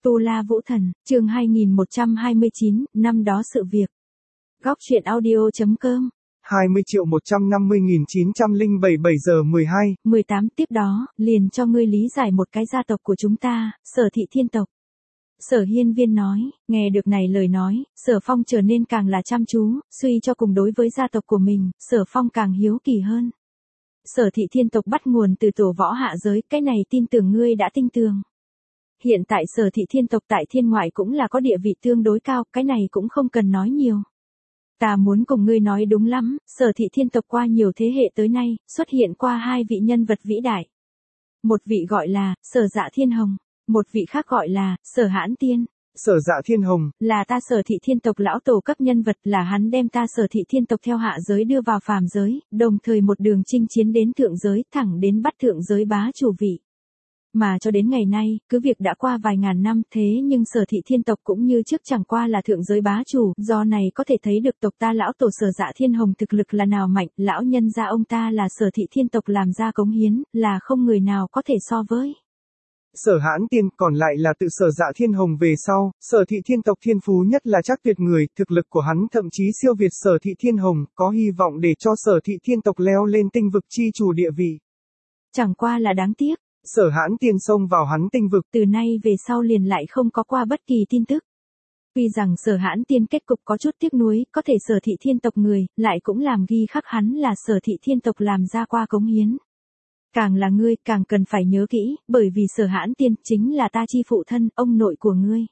Tu La Vũ Thần, chương 2129, năm đó sự việc. Góc truyện audio.com 20.150.907 giờ 12, 18 tiếp đó, liền cho ngươi lý giải một cái gia tộc của chúng ta, Sở Thị Thiên tộc. Sở Hiên Viên nói, nghe được này lời nói, Sở Phong trở nên càng là chăm chú, suy cho cùng đối với gia tộc của mình, Sở Phong càng hiếu kỳ hơn. Sở Thị Thiên tộc bắt nguồn từ tổ võ hạ giới, cái này tin tưởng ngươi đã tin tưởng. Hiện tại Sở Thị Thiên tộc tại thiên ngoại cũng là có địa vị tương đối cao, cái này cũng không cần nói nhiều. Ta muốn cùng ngươi nói đúng lắm, Sở Thị Thiên tộc qua nhiều thế hệ tới nay, xuất hiện qua hai vị nhân vật vĩ đại. Một vị gọi là, Sở Dạ Thiên Hồng, một vị khác gọi là, Sở Hãn Tiên. Sở Dạ Thiên Hồng, là ta Sở Thị Thiên tộc lão tổ cấp nhân vật, là hắn đem ta Sở Thị Thiên tộc theo hạ giới đưa vào phàm giới, đồng thời một đường chinh chiến đến thượng giới, thẳng đến bắt thượng giới bá chủ vị. Mà cho đến ngày nay, cứ việc đã qua vài ngàn năm, thế nhưng Sở Thị Thiên tộc cũng như trước chẳng qua là thượng giới bá chủ, do này có thể thấy được tộc ta lão tổ Sở Dạ Thiên Hồng thực lực là nào mạnh, lão nhân gia ông ta là Sở Thị Thiên tộc làm ra cống hiến, là không người nào có thể so với. Sở Hãn Tiên còn lại là tự Sở Dạ Thiên Hồng về sau, Sở Thị Thiên tộc thiên phú nhất là chắc tuyệt người, thực lực của hắn thậm chí siêu việt Sở Thị Thiên Hồng, có hy vọng để cho Sở Thị Thiên tộc leo lên tinh vực chi chủ địa vị. Chẳng qua là đáng tiếc. Sở Hãn Tiên xông vào hắn tinh vực, từ nay về sau liền lại không có qua bất kỳ tin tức. Tuy rằng Sở Hãn Tiên kết cục có chút tiếc nuối, có thể Sở Thị Thiên tộc người, lại cũng làm ghi khắc hắn là Sở Thị Thiên tộc làm ra qua cống hiến. Càng là ngươi, càng cần phải nhớ kỹ, bởi vì Sở Hãn Tiên chính là ta chi phụ thân, ông nội của ngươi.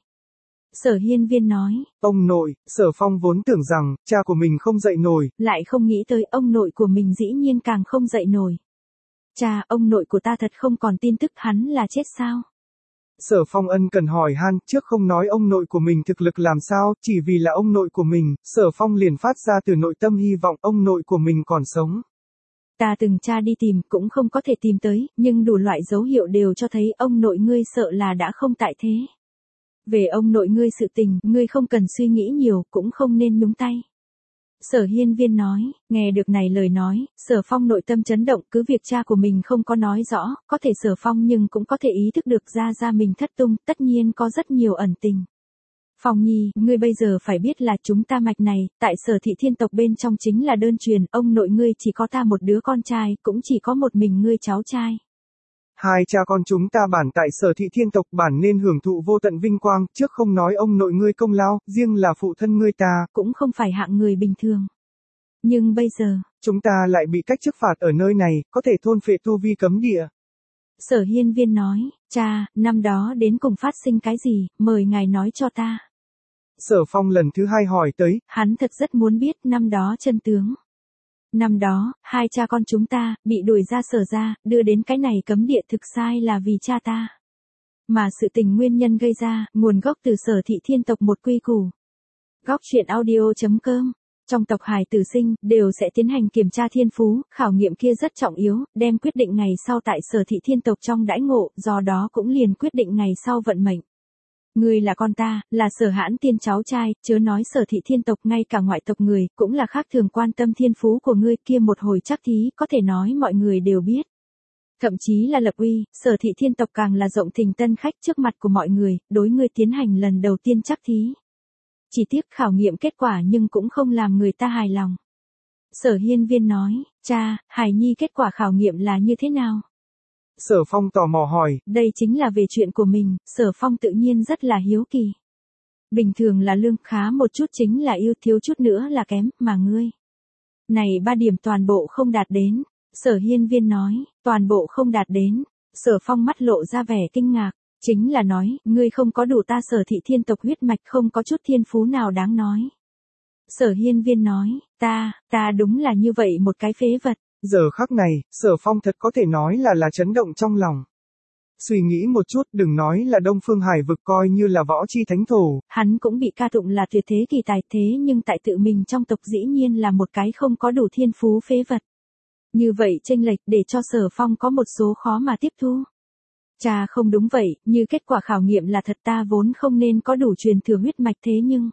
Sở Hiên Viên nói. Ông nội, Sở Phong vốn tưởng rằng, cha của mình không dậy nổi. Lại không nghĩ tới ông nội của mình dĩ nhiên càng không dậy nổi. Cha, ông nội của ta thật không còn tin tức hắn là chết sao? Sở Phong ân cần hỏi han, trước không nói ông nội của mình thực lực làm sao, chỉ vì là ông nội của mình, Sở Phong liền phát ra từ nội tâm hy vọng ông nội của mình còn sống. Ta từng tra đi tìm, cũng không có thể tìm tới, nhưng đủ loại dấu hiệu đều cho thấy ông nội ngươi sợ là đã không tại thế. Về ông nội ngươi sự tình, ngươi không cần suy nghĩ nhiều, cũng không nên nhúng tay. Sở Hiên Viên nói, nghe được này lời nói, Sở Phong nội tâm chấn động, cứ việc cha của mình không có nói rõ, có thể Sở Phong nhưng cũng có thể ý thức được ra mình thất tung, tất nhiên có rất nhiều ẩn tình. Phong Nhi, ngươi bây giờ phải biết là chúng ta mạch này, tại Sở Thị Thiên tộc bên trong chính là đơn truyền, ông nội ngươi chỉ có ta một đứa con trai, cũng chỉ có một mình ngươi cháu trai. Hai cha con chúng ta bản tại Sở Thị Thiên tộc bản nên hưởng thụ vô tận vinh quang, trước không nói ông nội ngươi công lao, riêng là phụ thân ngươi ta, cũng không phải hạng người bình thường. Nhưng bây giờ, chúng ta lại bị cách chức phạt ở nơi này, có thể thôn phệ tu vi cấm địa. Sở Hiên Viên nói, cha, năm đó đến cùng phát sinh cái gì, mời ngài nói cho ta. Sở Phong lần thứ hai hỏi tới, hắn thật rất muốn biết năm đó chân tướng. Năm đó, hai cha con chúng ta, bị đuổi ra Sở ra, đưa đến cái này cấm địa thực sai là vì cha ta. Mà sự tình nguyên nhân gây ra, nguồn gốc từ Sở Thị Thiên tộc một quy củ. Góc truyện audio.com Trong tộc hài tử sinh, đều sẽ tiến hành kiểm tra thiên phú, khảo nghiệm kia rất trọng yếu, đem quyết định ngày sau tại Sở Thị Thiên tộc trong đãi ngộ, do đó cũng liền quyết định ngày sau vận mệnh. Ngươi là con ta, là Sở Hãn Tiên cháu trai, chớ nói Sở Thị Thiên tộc, ngay cả ngoại tộc người, cũng là khác thường quan tâm thiên phú của ngươi, kia một hồi chắc thí, có thể nói mọi người đều biết. Thậm chí là lập uy, Sở Thị Thiên tộc càng là rộng thình tân khách trước mặt của mọi người, đối ngươi tiến hành lần đầu tiên chắc thí. Chỉ tiếc khảo nghiệm kết quả nhưng cũng không làm người ta hài lòng. Sở Hiên Viên nói, cha, Hải Nhi kết quả khảo nghiệm là như thế nào? Sở Phong tò mò hỏi, đây chính là về chuyện của mình, Sở Phong tự nhiên rất là hiếu kỳ. Bình thường là lương khá một chút, chính là yêu thiếu chút nữa là kém, mà ngươi. Này 3 điểm toàn bộ không đạt đến. Sở Hiên Viên nói, toàn bộ không đạt đến. Sở Phong mắt lộ ra vẻ kinh ngạc. Chính là nói, ngươi không có đủ ta Sở Thị Thiên tộc huyết mạch, không có chút thiên phú nào đáng nói. Sở Hiên Viên nói, ta đúng là như vậy một cái phế vật. Giờ khắc này, Sở Phong thật có thể nói là chấn động trong lòng. Suy nghĩ một chút, đừng nói là Đông Phương Hải vực, coi như là võ chi thánh thổ. Hắn cũng bị ca tụng là tuyệt thế kỳ tài, thế nhưng tại tự mình trong tộc dĩ nhiên là một cái không có đủ thiên phú phế vật. Như vậy chênh lệch để cho Sở Phong có một số khó mà tiếp thu. Cha không đúng vậy, như kết quả khảo nghiệm là thật, ta vốn không nên có đủ truyền thừa huyết mạch, thế nhưng.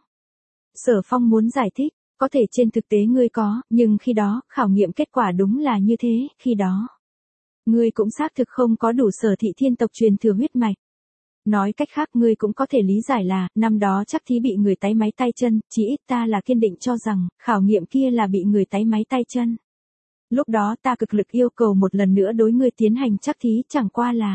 Sở Phong muốn giải thích, có thể trên thực tế ngươi có, nhưng khi đó, khảo nghiệm kết quả đúng là như thế, khi đó. Ngươi cũng xác thực không có đủ Sở Thị Thiên tộc truyền thừa huyết mạch. Nói cách khác ngươi cũng có thể lý giải là, năm đó chắc thí bị người táy máy tay chân, chỉ ít ta là kiên định cho rằng, khảo nghiệm kia là bị người táy máy tay chân. Lúc đó ta cực lực yêu cầu một lần nữa đối ngươi tiến hành chắc thí chẳng qua là.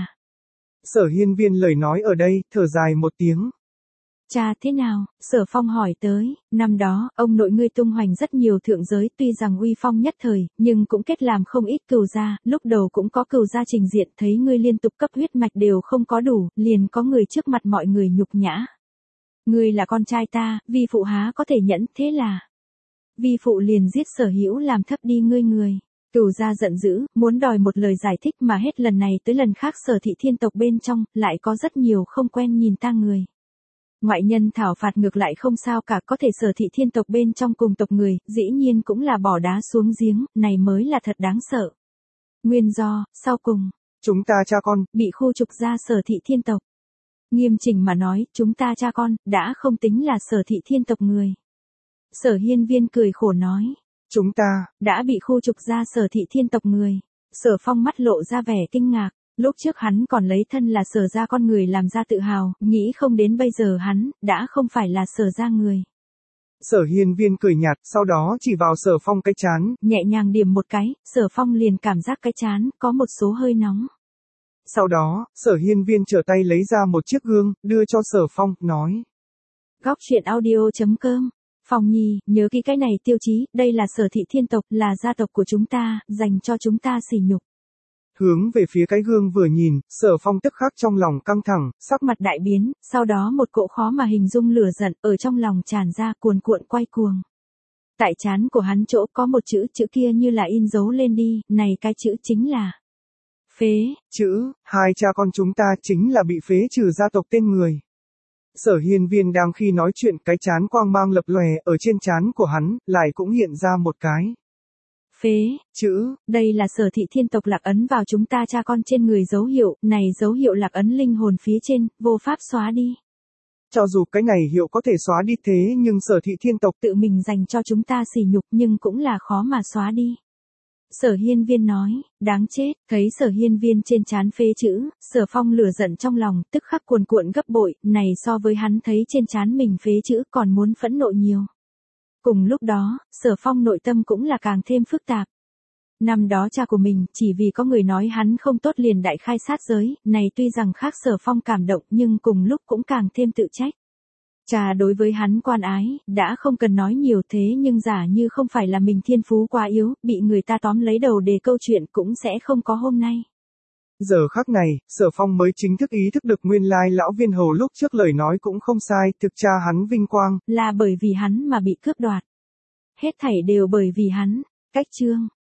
Sở Hiên Viên lời nói ở đây, thở dài một tiếng. Cha thế nào? Sở Phong hỏi tới, năm đó, ông nội ngươi tung hoành rất nhiều thượng giới tuy rằng uy phong nhất thời, nhưng cũng kết làm không ít cừu gia, lúc đầu cũng có cừu gia trình diện thấy ngươi liên tục cấp huyết mạch đều không có đủ, liền có người trước mặt mọi người nhục nhã. Ngươi là con trai ta, vi phụ há có thể nhẫn, thế là. Vi phụ liền giết Sở Hữu làm thấp đi ngươi người. Cửu gia giận dữ, muốn đòi một lời giải thích mà hết lần này tới lần khác Sở thị thiên tộc bên trong, lại có rất nhiều không quen nhìn ta người. Ngoại nhân thảo phạt ngược lại không sao cả, có thể Sở thị thiên tộc bên trong cùng tộc người, dĩ nhiên cũng là bỏ đá xuống giếng, này mới là thật đáng sợ. Nguyên do, sau cùng, chúng ta cha con, bị khu trục ra Sở thị thiên tộc. Nghiêm chỉnh mà nói, chúng ta cha con, đã không tính là Sở thị thiên tộc người. Sở Hiên Viên cười khổ nói. Chúng ta, đã bị khu trục ra Sở thị thiên tộc người. Sở Phong mắt lộ ra vẻ kinh ngạc. Lúc trước hắn còn lấy thân là Sở gia con người làm ra tự hào, nghĩ không đến bây giờ hắn, đã không phải là Sở gia người. Sở Hiên Viên cười nhạt, sau đó chỉ vào Sở Phong cái chán. Nhẹ nhàng điểm một cái, Sở Phong liền cảm giác cái chán, có một số hơi nóng. Sau đó, Sở Hiên Viên trở tay lấy ra một chiếc gương, đưa cho Sở Phong, nói. Góc truyện audio.com. Phong Nhi, nhớ kỹ cái này tiêu chí, đây là Sở thị thiên tộc, là gia tộc của chúng ta, dành cho chúng ta sỉ nhục. Hướng về phía cái gương vừa nhìn, Sở Phong tức khắc trong lòng căng thẳng, sắc mặt đại biến, sau đó một cỗ khó mà hình dung lửa giận ở trong lòng tràn ra cuồn cuộn quay cuồng. Tại trán của hắn chỗ có một chữ kia như là in dấu lên đi, này cái chữ chính là phế. Chữ, hai cha con chúng ta chính là bị phế trừ gia tộc tên người. Sở Hiên Viên đang khi nói chuyện, cái chán quang mang lập lòe, ở trên chán của hắn, lại cũng hiện ra một cái. Phế, chữ, đây là Sở thị thiên tộc lạc ấn vào chúng ta cha con trên người dấu hiệu, này dấu hiệu lạc ấn linh hồn phía trên, vô pháp xóa đi. Cho dù cái này hiệu có thể xóa đi thế nhưng Sở thị thiên tộc tự mình dành cho chúng ta sỉ nhục nhưng cũng là khó mà xóa đi. Sở Hiên Viên nói, đáng chết, thấy Sở Hiên Viên trên trán phế chữ, Sở Phong lửa giận trong lòng, tức khắc cuồn cuộn gấp bội, này so với hắn thấy trên trán mình phế chữ còn muốn phẫn nộ nhiều. Cùng lúc đó, Sở Phong nội tâm cũng là càng thêm phức tạp. Năm đó cha của mình, chỉ vì có người nói hắn không tốt liền đại khai sát giới, này tuy rằng khác Sở Phong cảm động nhưng cùng lúc cũng càng thêm tự trách. Cha đối với hắn quan ái, đã không cần nói nhiều thế nhưng giả như không phải là mình thiên phú quá yếu, bị người ta tóm lấy đầu để câu chuyện cũng sẽ không có hôm nay. Giờ khắc này, Sở Phong mới chính thức ý thức được nguyên lai lão viên hầu lúc trước lời nói cũng không sai, thực cha hắn vinh quang. Là bởi vì hắn mà bị cướp đoạt. Hết thảy đều bởi vì hắn. Cách chương.